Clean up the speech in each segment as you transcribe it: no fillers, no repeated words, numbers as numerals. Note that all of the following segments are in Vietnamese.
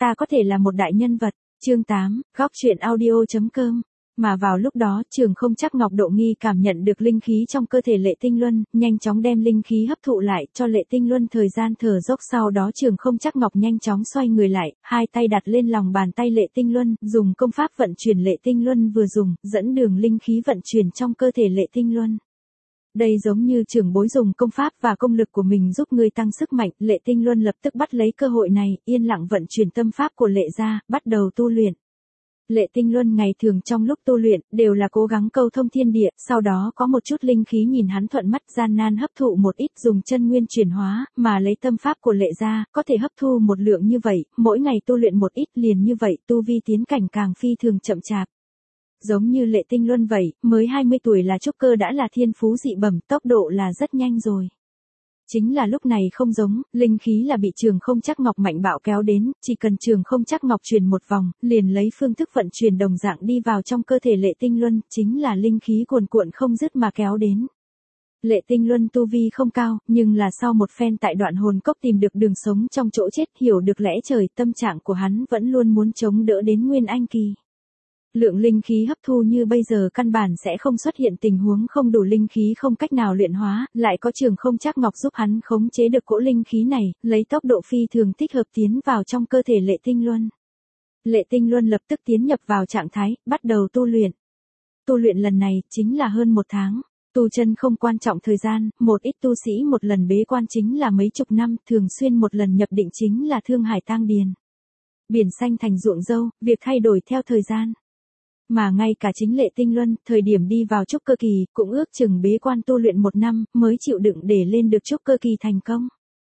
ta có thể là một đại nhân vật. Chương 8, góc truyện audio.com. Mà vào lúc đó, Trường Không Chắc Ngọc Độ Nghi cảm nhận được linh khí trong cơ thể Lệ Tinh Luân, nhanh chóng đem linh khí hấp thụ lại, cho Lệ Tinh Luân thời gian thở dốc. Sau đó Trường Không Chắc Ngọc nhanh chóng xoay người lại, hai tay đặt lên lòng bàn tay Lệ Tinh Luân, dùng công pháp vận chuyển Lệ Tinh Luân vừa dùng, dẫn đường linh khí vận chuyển trong cơ thể Lệ Tinh Luân. Đây giống như trưởng bối dùng công pháp và công lực của mình giúp người tăng sức mạnh, Lệ Tinh Luân lập tức bắt lấy cơ hội này, yên lặng vận chuyển tâm pháp của Lệ gia, bắt đầu tu luyện. Lệ Tinh Luân ngày thường trong lúc tu luyện, đều là cố gắng câu thông thiên địa, sau đó có một chút linh khí nhìn hắn thuận mắt, gian nan hấp thụ một ít, dùng chân nguyên chuyển hóa, mà lấy tâm pháp của Lệ gia, có thể hấp thu một lượng như vậy, mỗi ngày tu luyện một ít liền như vậy, tu vi tiến cảnh càng phi thường chậm chạp. Giống như Lệ Tinh Luân vậy, mới 20 tuổi là trúc cơ đã là thiên phú dị bẩm, tốc độ là rất nhanh rồi. Chính là lúc này không giống, linh khí là bị Trường Không Chắc Ngọc mạnh bạo kéo đến, chỉ cần Trường Không Chắc Ngọc truyền một vòng, liền lấy phương thức vận chuyển đồng dạng đi vào trong cơ thể Lệ Tinh Luân, chính là linh khí cuồn cuộn không dứt mà kéo đến. Lệ Tinh Luân tu vi không cao, nhưng là sau một phen tại Đoạn Hồn Cốc tìm được đường sống trong chỗ chết, hiểu được lẽ trời, tâm trạng của hắn vẫn luôn muốn chống đỡ đến Nguyên Anh kỳ. Lượng linh khí hấp thu như bây giờ căn bản sẽ không xuất hiện tình huống không đủ linh khí không cách nào luyện hóa, lại có Trường Không Chắc Ngọc giúp hắn khống chế được cỗ linh khí này, lấy tốc độ phi thường thích hợp tiến vào trong cơ thể Lệ Tinh Luân. Lệ Tinh Luân lập tức tiến nhập vào trạng thái, bắt đầu tu luyện. Tu luyện lần này chính là hơn 1 tháng. Tu chân không quan trọng thời gian, một ít tu sĩ một lần bế quan chính là mấy chục năm, thường xuyên một lần nhập định chính là thương hải tang điền. Biển xanh thành ruộng dâu, việc thay đổi theo thời gian. Mà ngay cả chính Lệ Tinh Luân, thời điểm đi vào trúc cơ kỳ, cũng ước chừng bế quan tu luyện 1 năm, mới chịu đựng để lên được trúc cơ kỳ thành công.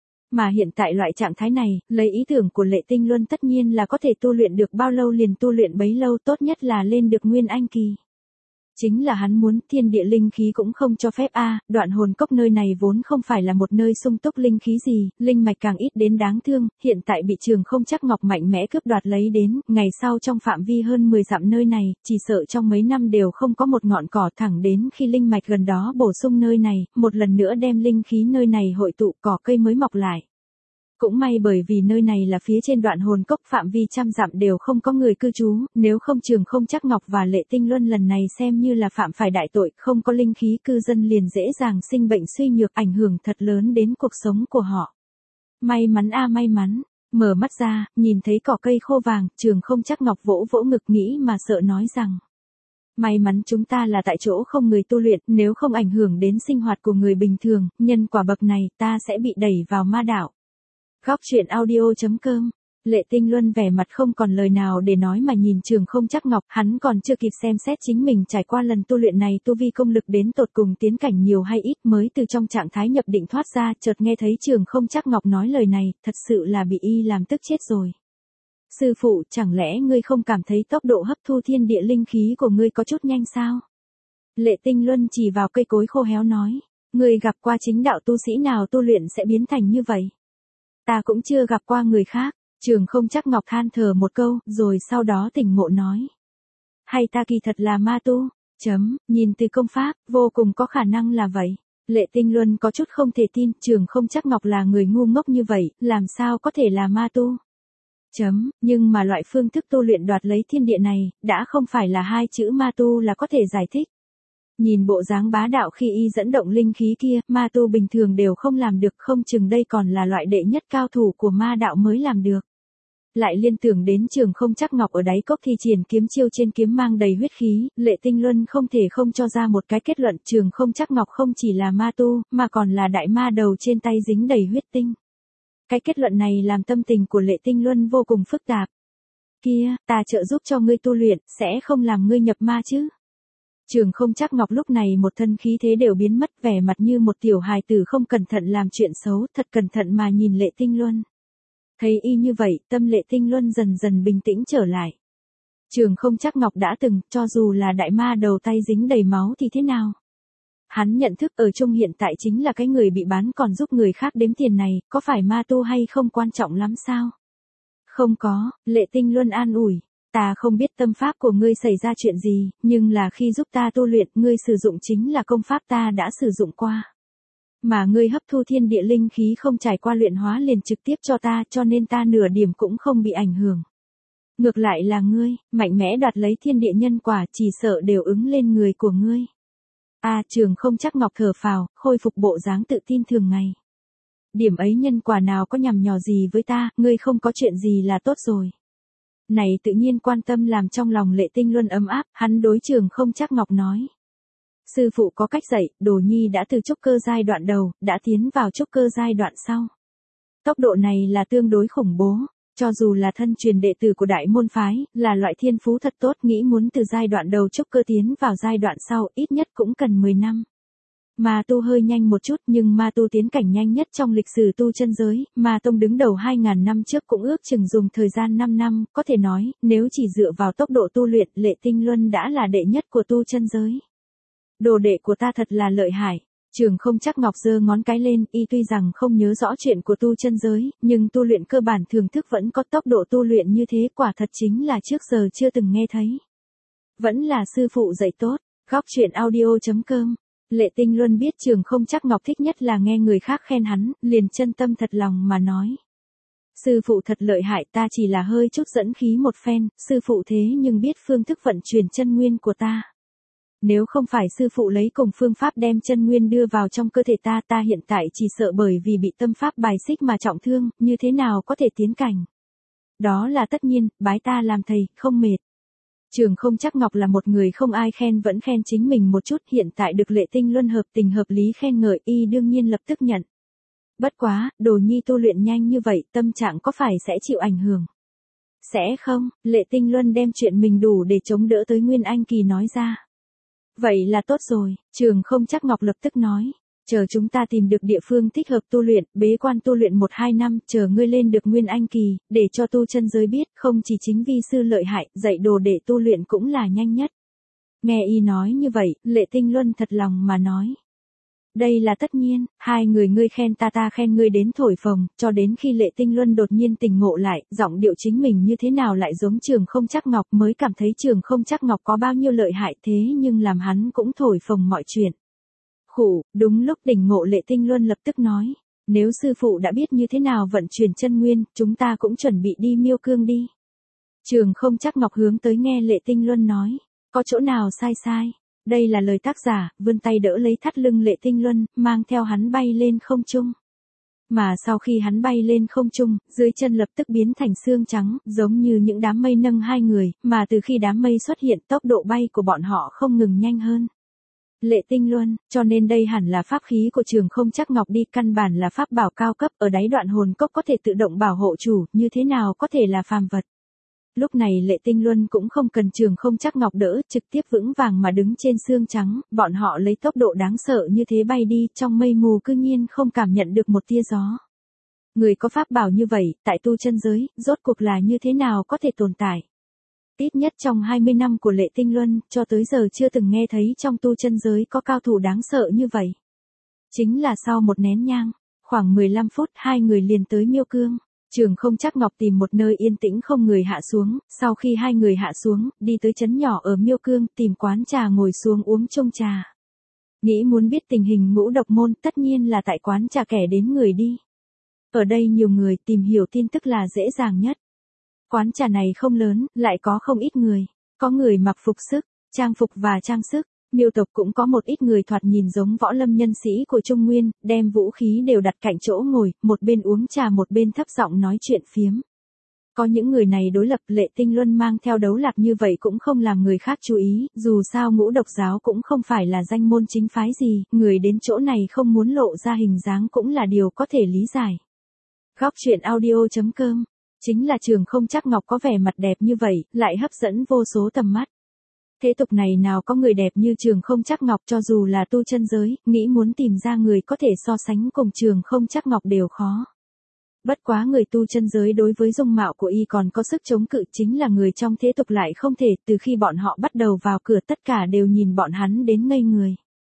Mà hiện tại loại trạng thái này, lấy ý tưởng của Lệ Tinh Luân tất nhiên là có thể tu luyện được bao lâu liền tu luyện bấy lâu, tốt nhất là lên được Nguyên Anh kỳ. Chính là hắn muốn, thiên địa linh khí cũng không cho phép Đoạn Hồn Cốc nơi này vốn không phải là một nơi sung túc linh khí gì, linh mạch càng ít đến đáng thương, hiện tại bị Trường Không Chắc Ngọc mạnh mẽ cướp đoạt lấy đến, ngày sau trong phạm vi hơn 10 dặm nơi này, chỉ sợ trong mấy năm đều không có một ngọn cỏ, thẳng đến khi linh mạch gần đó bổ sung nơi này, một lần nữa đem linh khí nơi này hội tụ, cỏ cây mới mọc lại. Cũng may bởi vì nơi này là phía trên Đoạn Hồn Cốc, phạm vi trăm dặm đều không có người cư trú, nếu không Trường Không Chắc Ngọc và Lệ Tinh Luân lần này xem như là phạm phải đại tội, không có linh khí cư dân liền dễ dàng sinh bệnh suy nhược, ảnh hưởng thật lớn đến cuộc sống của họ. May mắn may mắn, mở mắt ra, nhìn thấy cỏ cây khô vàng, Trường Không Chắc Ngọc vỗ vỗ ngực nghĩ mà sợ nói rằng. May mắn chúng ta là tại chỗ không người tu luyện, nếu không ảnh hưởng đến sinh hoạt của người bình thường, nhân quả bậc này ta sẽ bị đẩy vào ma đạo. Góc truyện audio.com. Lệ Tinh Luân vẻ mặt không còn lời nào để nói mà nhìn Trường Không Chắc Ngọc, hắn còn chưa kịp xem xét chính mình trải qua lần tu luyện này tu vi công lực đến tột cùng tiến cảnh nhiều hay ít, mới từ trong trạng thái nhập định thoát ra, chợt nghe thấy Trường Không Chắc Ngọc nói lời này, thật sự là bị y làm tức chết rồi. Sư phụ, chẳng lẽ ngươi không cảm thấy tốc độ hấp thu thiên địa linh khí của ngươi có chút nhanh sao? Lệ Tinh Luân chỉ vào cây cối khô héo nói, ngươi gặp qua chính đạo tu sĩ nào tu luyện sẽ biến thành như vậy? Ta cũng chưa gặp qua người khác. Trường Không Chắc Ngọc than thở một câu, rồi sau đó tỉnh ngộ nói. Hay ta kỳ thật là ma tu? Nhìn từ công pháp, vô cùng có khả năng là vậy. Lệ Tinh Luân có chút không thể tin, Trường Không Chắc Ngọc là người ngu ngốc như vậy, làm sao có thể là ma tu? Nhưng mà loại phương thức tu luyện đoạt lấy thiên địa này, đã không phải là 2 chữ ma tu là có thể giải thích. Nhìn bộ dáng bá đạo khi y dẫn động linh khí kia, ma tu bình thường đều không làm được, không chừng đây còn là loại đệ nhất cao thủ của ma đạo mới làm được. Lại liên tưởng đến Trường Không Chắc Ngọc ở đáy cốc thi triển kiếm chiêu trên kiếm mang đầy huyết khí, Lệ Tinh Luân không thể không cho ra một cái kết luận, Trường Không Chắc Ngọc không chỉ là ma tu, mà còn là đại ma đầu trên tay dính đầy huyết tinh. Cái kết luận này làm tâm tình của Lệ Tinh Luân vô cùng phức tạp. Kia, ta trợ giúp cho ngươi tu luyện, sẽ không làm ngươi nhập ma chứ? Trường Không Chắc Ngọc lúc này một thân khí thế đều biến mất, vẻ mặt như một tiểu hài tử không cẩn thận làm chuyện xấu, thật cẩn thận mà nhìn Lệ Tinh Luân. Thấy y như vậy, tâm Lệ Tinh Luân dần dần bình tĩnh trở lại. Trường Không Chắc Ngọc đã từng, cho dù là đại ma đầu tay dính đầy máu thì thế nào? Hắn nhận thức ở chung hiện tại chính là cái người bị bán còn giúp người khác đếm tiền này, có phải ma tu hay không quan trọng lắm sao? Không có, Lệ Tinh Luân an ủi. Ta không biết tâm pháp của ngươi xảy ra chuyện gì, nhưng là khi giúp ta tu luyện, ngươi sử dụng chính là công pháp ta đã sử dụng qua. Mà ngươi hấp thu thiên địa linh khí không trải qua luyện hóa liền trực tiếp cho ta, cho nên ta nửa điểm cũng không bị ảnh hưởng. Ngược lại là ngươi, mạnh mẽ đoạt lấy thiên địa nhân quả, chỉ sợ đều ứng lên người của ngươi. Trường không chắc ngọc thở phào, khôi phục bộ dáng tự tin thường ngày. Điểm ấy nhân quả nào có nhằm nhò gì với ta, ngươi không có chuyện gì là tốt rồi. Này tự nhiên quan tâm làm trong lòng Lệ Tinh Luân ấm áp, hắn đối Trường không chắc ngọc nói. Sư phụ có cách dạy, Đồ Nhi đã từ trúc cơ giai đoạn đầu, đã tiến vào trúc cơ giai đoạn sau. Tốc độ này là tương đối khủng bố, cho dù là thân truyền đệ tử của đại môn phái, là loại thiên phú thật tốt, nghĩ muốn từ giai đoạn đầu trúc cơ tiến vào giai đoạn sau, ít nhất cũng cần 10 năm. Ma tu hơi nhanh một chút, nhưng ma tu tiến cảnh nhanh nhất trong lịch sử tu chân giới, Ma Tông đứng đầu 2000 năm trước cũng ước chừng dùng thời gian 5 năm, có thể nói, nếu chỉ dựa vào tốc độ tu luyện, Lệ Tinh Luân đã là đệ nhất của tu chân giới. Đồ đệ của ta thật là lợi hại. Trường không chắc ngọc giơ ngón cái lên, y tuy rằng không nhớ rõ chuyện của tu chân giới, nhưng tu luyện cơ bản thưởng thức vẫn có tốc độ tu luyện như thế, quả thật chính là trước giờ chưa từng nghe thấy. Vẫn là sư phụ dạy tốt. Góc truyện audio.com. Lệ Tinh Luân biết Trường không chắc ngọc thích nhất là nghe người khác khen hắn, liền chân tâm thật lòng mà nói. Sư phụ thật lợi hại, ta chỉ là hơi chút dẫn khí một phen, sư phụ thế nhưng biết phương thức vận chuyển chân nguyên của ta. Nếu không phải sư phụ lấy cùng phương pháp đem chân nguyên đưa vào trong cơ thể ta, ta hiện tại chỉ sợ bởi vì bị tâm pháp bài xích mà trọng thương, như thế nào có thể tiến cảnh. Đó là tất nhiên, bái ta làm thầy, không mệt. Trường không chắc ngọc là một người không ai khen vẫn khen chính mình một chút, hiện tại được Lệ Tinh Luân hợp tình hợp lý khen ngợi, y đương nhiên lập tức nhận. Bất quá, Đồ Nhi tu luyện nhanh như vậy, tâm trạng có phải sẽ chịu ảnh hưởng? Sẽ không, Lệ Tinh Luân đem chuyện mình đủ để chống đỡ tới Nguyên Anh kỳ nói ra. Vậy là tốt rồi, Trường không chắc ngọc lập tức nói. Chờ chúng ta tìm được địa phương thích hợp tu luyện, bế quan tu luyện 1-2 năm, chờ ngươi lên được Nguyên Anh kỳ, để cho tu chân giới biết, không chỉ chính vi sư lợi hại, dạy đồ để tu luyện cũng là nhanh nhất. Nghe y nói như vậy, Lệ Tinh Luân thật lòng mà nói. Đây là tất nhiên, hai người ngươi khen ta, ta khen ngươi đến thổi phồng, cho đến khi Lệ Tinh Luân đột nhiên tỉnh ngộ lại, giọng điệu chính mình như thế nào lại giống Trường không chắc ngọc, mới cảm thấy Trường không chắc ngọc có bao nhiêu lợi hại, thế nhưng làm hắn cũng thổi phồng mọi chuyện. Đúng lúc tỉnh ngộ Lệ Tinh Luân lập tức nói, nếu sư phụ đã biết như thế nào vận chuyển chân nguyên, chúng ta cũng chuẩn bị đi Miêu Cương đi. Trường không chắc ngọc hướng tới nghe Lệ Tinh Luân nói, có chỗ nào sai. Đây là lời tác giả, vươn tay đỡ lấy thắt lưng Lệ Tinh Luân, mang theo hắn bay lên không trung. Mà sau khi hắn bay lên không trung, dưới chân lập tức biến thành xương trắng, giống như những đám mây nâng hai người, mà từ khi đám mây xuất hiện, tốc độ bay của bọn họ không ngừng nhanh hơn. Lệ Tinh Luân, cho nên đây hẳn là pháp khí của Trường không chắc ngọc đi, căn bản là pháp bảo cao cấp, ở đáy đoạn hồn cốc có thể tự động bảo hộ chủ, như thế nào có thể là phàm vật. Lúc này Lệ Tinh Luân cũng không cần Trường không chắc ngọc đỡ, trực tiếp vững vàng mà đứng trên xương trắng, bọn họ lấy tốc độ đáng sợ như thế bay đi, trong mây mù cư nhiên không cảm nhận được một tia gió. Người có pháp bảo như vậy, tại tu chân giới, rốt cuộc là như thế nào có thể tồn tại. Ít nhất trong 20 năm của Lệ Tinh Luân, cho tới giờ chưa từng nghe thấy trong tu chân giới có cao thủ đáng sợ như vậy. Chính là sau một nén nhang, khoảng 15 phút hai người liền tới Miêu Cương. Trường không chắc ngọc tìm một nơi yên tĩnh không người hạ xuống, sau khi hai người hạ xuống, đi tới trấn nhỏ ở Miêu Cương, tìm quán trà ngồi xuống uống chung trà. Nghĩ muốn biết tình hình Ngũ Độc Môn, tất nhiên là tại quán trà kẻ đến người đi. Ở đây nhiều người, tìm hiểu tin tức là dễ dàng nhất. Quán trà này không lớn, lại có không ít người. Có người mặc phục sức, trang phục và trang sức. Miêu tộc cũng có một ít người thoạt nhìn giống võ lâm nhân sĩ của Trung Nguyên, đem vũ khí đều đặt cạnh chỗ ngồi, một bên uống trà một bên thấp giọng nói chuyện phiếm. Có những người này đối lập, Lệ Tinh Luân mang theo đấu lạc như vậy cũng không làm người khác chú ý, dù sao Ngũ Độc giáo cũng không phải là danh môn chính phái gì, người đến chỗ này không muốn lộ ra hình dáng cũng là điều có thể lý giải. Góc truyện audio.com. Chính là Trường không chắc ngọc có vẻ mặt đẹp như vậy, lại hấp dẫn vô số tầm mắt. Thế tục này nào có người đẹp như Trường không chắc ngọc, cho dù là tu chân giới, nghĩ muốn tìm ra người có thể so sánh cùng Trường không chắc ngọc đều khó. Bất quá người tu chân giới đối với dung mạo của y còn có sức chống cự, chính là người trong thế tục lại không thể, từ khi bọn họ bắt đầu vào cửa tất cả đều nhìn bọn hắn đến ngây người.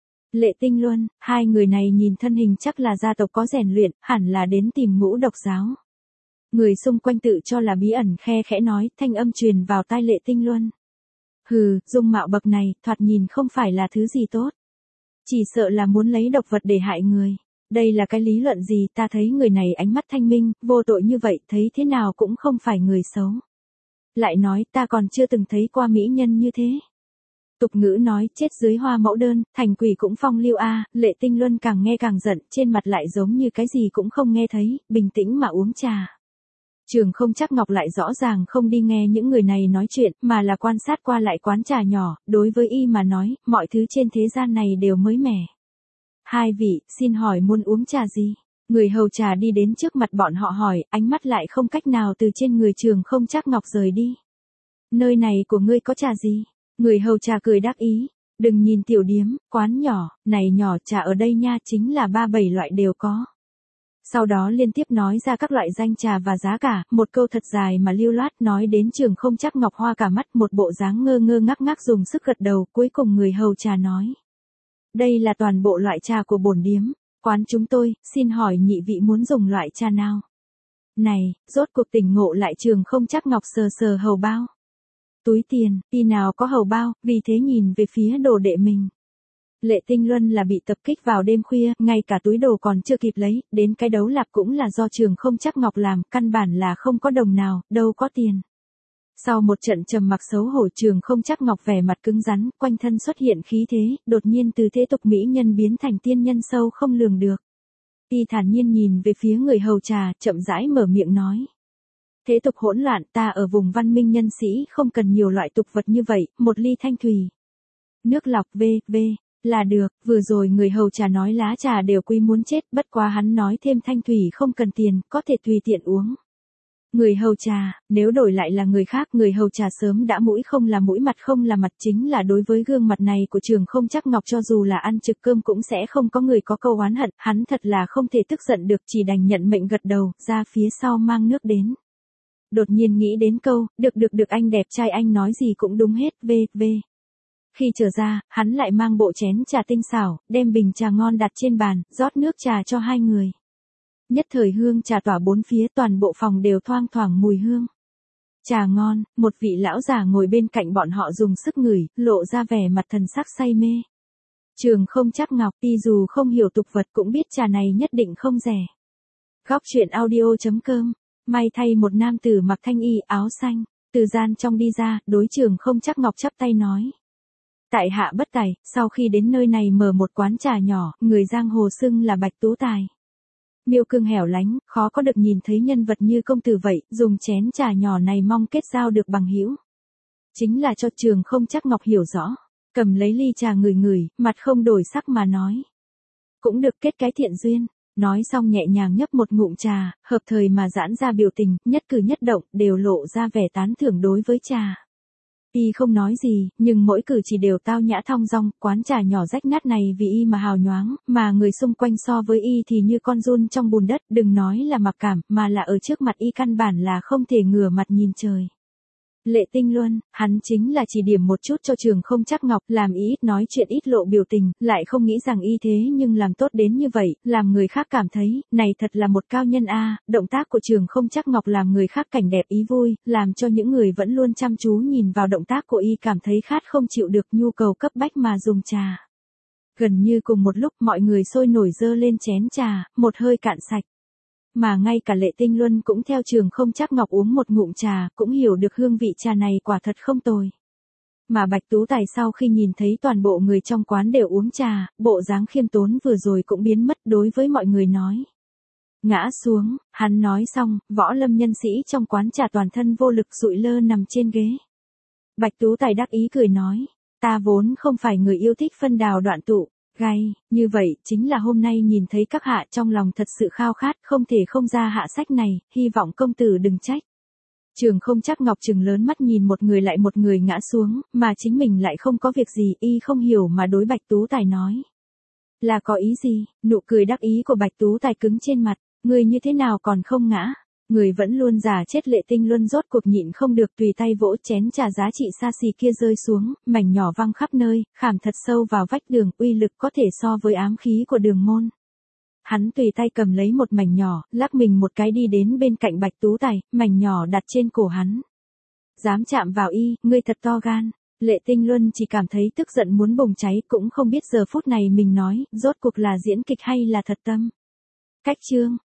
Lệ Tinh Luân, hai người này nhìn thân hình chắc là gia tộc có rèn luyện, hẳn là đến tìm Ngũ Độc giáo. Người xung quanh tự cho là bí ẩn khe khẽ nói, thanh âm truyền vào tai Lệ Tinh Luân. Hừ, dung mạo bậc này, thoạt nhìn không phải là thứ gì tốt. Chỉ sợ là muốn lấy độc vật để hại người. Đây là cái lý luận gì, ta thấy người này ánh mắt thanh minh, vô tội như vậy, thấy thế nào cũng không phải người xấu. Lại nói, ta còn chưa từng thấy qua mỹ nhân như thế. Tục ngữ nói, chết dưới hoa mẫu đơn, thành quỷ cũng phong lưu a. Lệ Tinh Luân càng nghe càng giận, trên mặt lại giống như cái gì cũng không nghe thấy, bình tĩnh mà uống trà. Trường Không Trắc Ngọc lại rõ ràng không đi nghe những người này nói chuyện, mà là quan sát qua lại quán trà nhỏ, đối với y mà nói, mọi thứ trên thế gian này đều mới mẻ. Hai vị, xin hỏi muốn uống trà gì? Người hầu trà đi đến trước mặt bọn họ hỏi, ánh mắt lại không cách nào từ trên người Trường Không Trắc Ngọc rời đi. Nơi này của ngươi có trà gì? Người hầu trà cười đáp ý. Đừng nhìn tiểu điếm, quán nhỏ, này nhỏ trà ở đây nha chính là 3-7 loại đều có. Sau đó liên tiếp nói ra các loại danh trà và giá cả, một câu thật dài mà lưu loát nói đến Trường Không Trắc Ngọc hoa cả mắt, một bộ dáng ngơ ngơ ngác ngác dùng sức gật đầu, cuối cùng người hầu trà nói. Đây là toàn bộ loại trà của bổn điếm, quán chúng tôi, xin hỏi nhị vị muốn dùng loại trà nào? Này, rốt cuộc tỉnh ngộ lại Trường Không Trắc Ngọc sờ sờ hầu bao. Túi tiền, y nào có hầu bao, vì thế nhìn về phía đồ đệ mình. Lệ Tinh Luân là bị tập kích vào đêm khuya, ngay cả túi đồ còn chưa kịp lấy, đến cái đấu lạp cũng là do Trường Không Trắc Ngọc làm, căn bản là không có đồng nào, đâu có tiền. Sau một trận trầm mặc xấu hổ Trường Không Trắc Ngọc vẻ mặt cứng rắn, quanh thân xuất hiện khí thế, đột nhiên từ thế tục mỹ nhân biến thành tiên nhân sâu không lường được. Y thản nhiên nhìn về phía người hầu trà, chậm rãi mở miệng nói. Thế tục hỗn loạn, ta ở vùng văn minh nhân sĩ không cần nhiều loại tục vật như vậy, một ly thanh thủy. Nước lọc v là được, vừa rồi người hầu trà nói lá trà đều quý muốn chết, bất quá hắn nói thêm thanh thủy không cần tiền, có thể tùy tiện uống. Người hầu trà, nếu đổi lại là người khác, người hầu trà sớm đã mũi không là mũi mặt không là mặt, chính là đối với gương mặt này của Trường Không Trắc Ngọc cho dù là ăn trực cơm cũng sẽ không có người có câu oán hận, hắn thật là không thể tức giận được, chỉ đành nhận mệnh gật đầu, ra phía sau mang nước đến. Đột nhiên nghĩ đến câu, được anh đẹp trai anh nói gì cũng đúng hết, v. Khi trở ra, hắn lại mang bộ chén trà tinh xảo, đem bình trà ngon đặt trên bàn, rót nước trà cho hai người. Nhất thời hương trà tỏa bốn phía, toàn bộ phòng đều thoang thoảng mùi hương. Trà ngon, một vị lão già ngồi bên cạnh bọn họ dùng sức ngửi, lộ ra vẻ mặt thần sắc say mê. Trường Không Trắc Ngọc, y dù không hiểu tục vật cũng biết trà này nhất định không rẻ. Góc truyện audio.com. May thay một nam tử mặc thanh y áo xanh, từ gian trong đi ra, đối Trường Không Trắc Ngọc chắp tay nói. Tại hạ bất tài, sau khi đến nơi này mở một quán trà nhỏ, người giang hồ xưng là Bạch Tú Tài. Miêu cương hẻo lánh, khó có được nhìn thấy nhân vật như công tử vậy, dùng chén trà nhỏ này mong kết giao được bằng hữu. Chính là cho Trường Không Trắc Ngọc hiểu rõ, cầm lấy ly trà ngửi, mặt không đổi sắc mà nói. Cũng được kết cái thiện duyên. Nói xong nhẹ nhàng nhấp một ngụm trà, hợp thời mà giãn ra biểu tình, nhất cử nhất động, đều lộ ra vẻ tán thưởng đối với trà. Y không nói gì, nhưng mỗi cử chỉ đều tao nhã thong dong, quán trà nhỏ rách nát này vì y mà hào nhoáng, mà người xung quanh so với y thì như con giun trong bùn đất, đừng nói là mặc cảm, mà là ở trước mặt y căn bản là không thể ngửa mặt nhìn trời. Lệ Tinh Luân, hắn chính là chỉ điểm một chút cho Trường Không Trắc Ngọc, làm ý ít nói chuyện ít lộ biểu tình, lại không nghĩ rằng y thế nhưng làm tốt đến như vậy, làm người khác cảm thấy, này thật là một cao nhân a. Động tác của Trường Không Trắc Ngọc làm người khác cảnh đẹp ý vui, làm cho những người vẫn luôn chăm chú nhìn vào động tác của y cảm thấy khát không chịu được nhu cầu cấp bách mà dùng trà. Gần như cùng một lúc mọi người sôi nổi dơ lên chén trà, một hơi cạn sạch. Mà ngay cả Lệ Tinh Luân cũng theo Trường Không Trắc Ngọc uống một ngụm trà, cũng hiểu được hương vị trà này quả thật không tồi. Mà Bạch Tú Tài sau khi nhìn thấy toàn bộ người trong quán đều uống trà, bộ dáng khiêm tốn vừa rồi cũng biến mất, đối với mọi người nói. Ngã xuống, hắn nói xong, võ lâm nhân sĩ trong quán trà toàn thân vô lực sụi lơ nằm trên ghế. Bạch Tú Tài đắc ý cười nói, ta vốn không phải người yêu thích phân đào đoạn tụ. Gai, như vậy, chính là hôm nay nhìn thấy các hạ trong lòng thật sự khao khát, không thể không ra hạ sách này, hy vọng công tử đừng trách. Trường Không Trắc Ngọc trừng lớn mắt nhìn một người lại một người ngã xuống, mà chính mình lại không có việc gì, y không hiểu mà đối Bạch Tú Tài nói. Là có ý gì? Nụ cười đắc ý của Bạch Tú Tài cứng trên mặt, người như thế nào còn không ngã? Người vẫn luôn giả chết Lệ Tinh Luân rốt cuộc nhịn không được tùy tay vỗ chén trà giá trị xa xỉ kia rơi xuống, mảnh nhỏ văng khắp nơi, khảm thật sâu vào vách đường, uy lực có thể so với ám khí của Đường Môn. Hắn tùy tay cầm lấy một mảnh nhỏ, lắc mình một cái đi đến bên cạnh Bạch Tú Tài, mảnh nhỏ đặt trên cổ hắn. Dám chạm vào y, ngươi thật to gan. Lệ Tinh Luân chỉ cảm thấy tức giận muốn bùng cháy, cũng không biết giờ phút này mình nói, rốt cuộc là diễn kịch hay là thật tâm. Cách chương